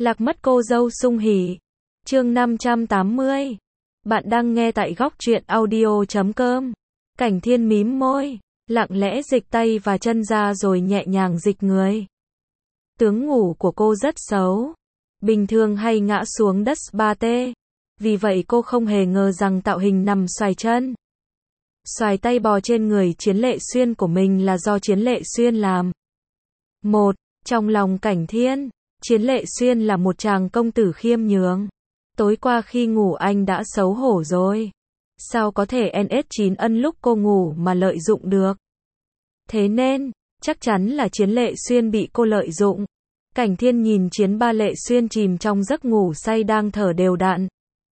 Lạc mất cô dâu sung hỉ. Chương 580. Bạn đang nghe tại góc truyện audio.com. Cảnh Thiên mím môi, lặng lẽ dịch tay và chân ra rồi nhẹ nhàng dịch người. Tướng ngủ của cô rất xấu. Bình thường hay ngã xuống đất ba tê. Vì vậy cô không hề ngờ rằng tạo hình nằm xoài chân, xoài tay bò trên người Chiến Lệ Xuyên của mình là do Chiến Lệ Xuyên làm. Trong lòng Cảnh Thiên, Chiến Lệ Xuyên là một chàng công tử khiêm nhường. Tối qua khi ngủ anh đã xấu hổ rồi. Sao có thể NS9 ân lúc cô ngủ mà lợi dụng được? Thế nên, chắc chắn là Chiến Lệ Xuyên bị cô lợi dụng. Cảnh Thiên nhìn Chiến Ba Lệ Xuyên chìm trong giấc ngủ say đang thở đều đặn.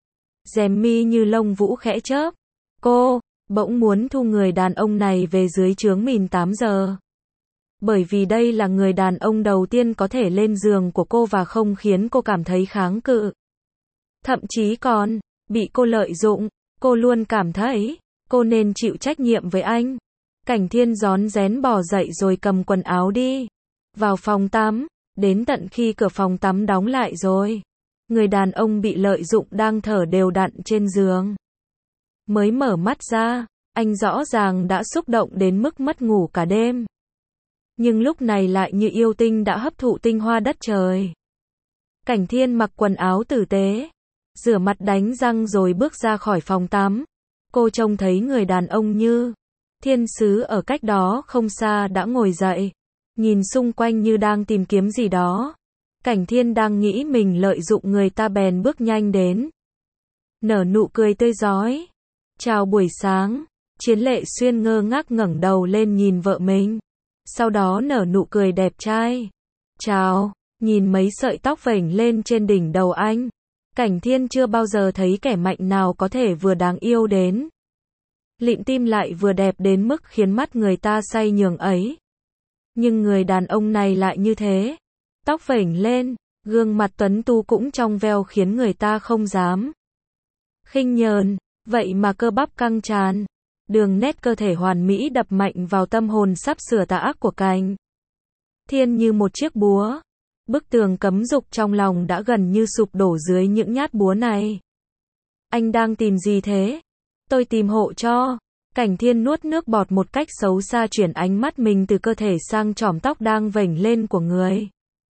Rèm mi như lông vũ khẽ chớp. Cô bỗng muốn thu người đàn ông này về dưới trướng mình 8 giờ. Bởi vì đây là người đàn ông đầu tiên có thể lên giường của cô và không khiến cô cảm thấy kháng cự. Thậm chí còn bị cô lợi dụng. Cô luôn cảm thấy cô nên chịu trách nhiệm với anh. Cảnh Thiên rón rén bò dậy rồi cầm quần áo đi vào phòng tắm. Đến tận khi cửa phòng tắm đóng lại rồi, người đàn ông bị lợi dụng đang thở đều đặn trên giường mới mở mắt ra. Anh rõ ràng đã xúc động đến mức mất ngủ cả đêm, nhưng lúc này lại như yêu tinh đã hấp thụ tinh hoa đất trời. Cảnh Thiên mặc quần áo tử tế, rửa mặt đánh răng rồi bước ra khỏi phòng tắm. Cô trông thấy người đàn ông như thiên sứ ở cách đó không xa đã ngồi dậy, nhìn xung quanh như đang tìm kiếm gì đó. Cảnh Thiên đang nghĩ mình lợi dụng người ta bèn bước nhanh đến, nở nụ cười tươi rói. Chào buổi sáng. Chiến Lệ Xuyên ngơ ngác ngẩng đầu lên nhìn vợ mình, sau đó nở nụ cười đẹp trai. Chào. Nhìn mấy sợi tóc vểnh lên trên đỉnh đầu anh, Cảnh Thiên chưa bao giờ thấy kẻ mạnh nào có thể vừa đáng yêu đến lịm tim lại vừa đẹp đến mức khiến mắt người ta say nhường ấy. Nhưng người đàn ông này lại như thế. Tóc vểnh lên, gương mặt tuấn tú cũng trong veo khiến người ta không dám khinh nhờn. Vậy mà cơ bắp căng tràn, đường nét cơ thể hoàn mỹ đập mạnh vào tâm hồn sắp sửa tà ác của Cảnh Thiên như một chiếc búa. Bức tường cấm dục trong lòng đã gần như sụp đổ dưới những nhát búa này. Anh đang tìm gì thế? Tôi tìm hộ cho. Cảnh Thiên nuốt nước bọt một cách xấu xa, chuyển ánh mắt mình từ cơ thể sang chòm tóc đang vểnh lên của người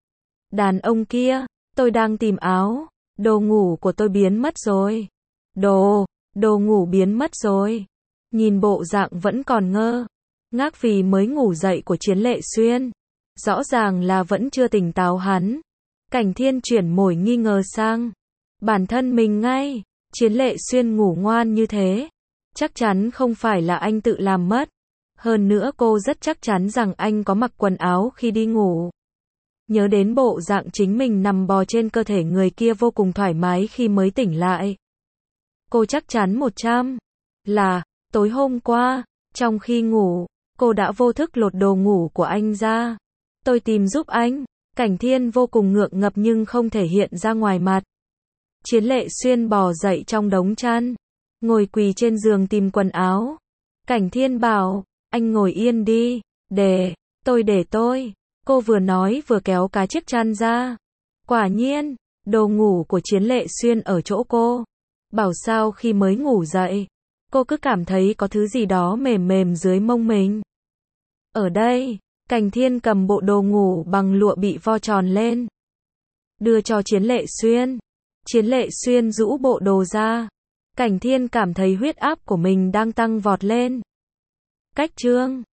đàn ông kia. Tôi đang tìm áo. Đồ ngủ của tôi biến mất rồi. Đồ ngủ biến mất rồi. Nhìn bộ dạng vẫn còn ngơ ngác vì mới ngủ dậy của Chiến Lệ Xuyên, rõ ràng là vẫn chưa tỉnh táo hắn. Cảnh Thiên chuyển mồi nghi ngờ sang bản thân mình ngay. Chiến Lệ Xuyên ngủ ngoan như thế, chắc chắn không phải là anh tự làm mất. Hơn nữa cô rất chắc chắn rằng anh có mặc quần áo khi đi ngủ. Nhớ đến bộ dạng chính mình nằm bò trên cơ thể người kia vô cùng thoải mái khi mới tỉnh lại, cô chắc chắn 100 là tối hôm qua, trong khi ngủ, cô đã vô thức lột đồ ngủ của anh ra. Tôi tìm giúp anh. Cảnh Thiên vô cùng ngượng ngập nhưng không thể hiện ra ngoài mặt. Chiến Lệ Xuyên bò dậy trong đống chăn, ngồi quỳ trên giường tìm quần áo. Cảnh Thiên bảo, anh ngồi yên đi, để tôi. Cô vừa nói vừa kéo cả chiếc chăn ra. Quả nhiên, đồ ngủ của Chiến Lệ Xuyên ở chỗ cô. Bảo sao khi mới ngủ dậy, cô cứ cảm thấy có thứ gì đó mềm mềm dưới mông mình. Ở đây, Cảnh Thiên cầm bộ đồ ngủ bằng lụa bị vo tròn lên, đưa cho Chiến Lệ Xuyên. Chiến Lệ Xuyên rũ bộ đồ ra. Cảnh Thiên cảm thấy huyết áp của mình đang tăng vọt lên. Cách chương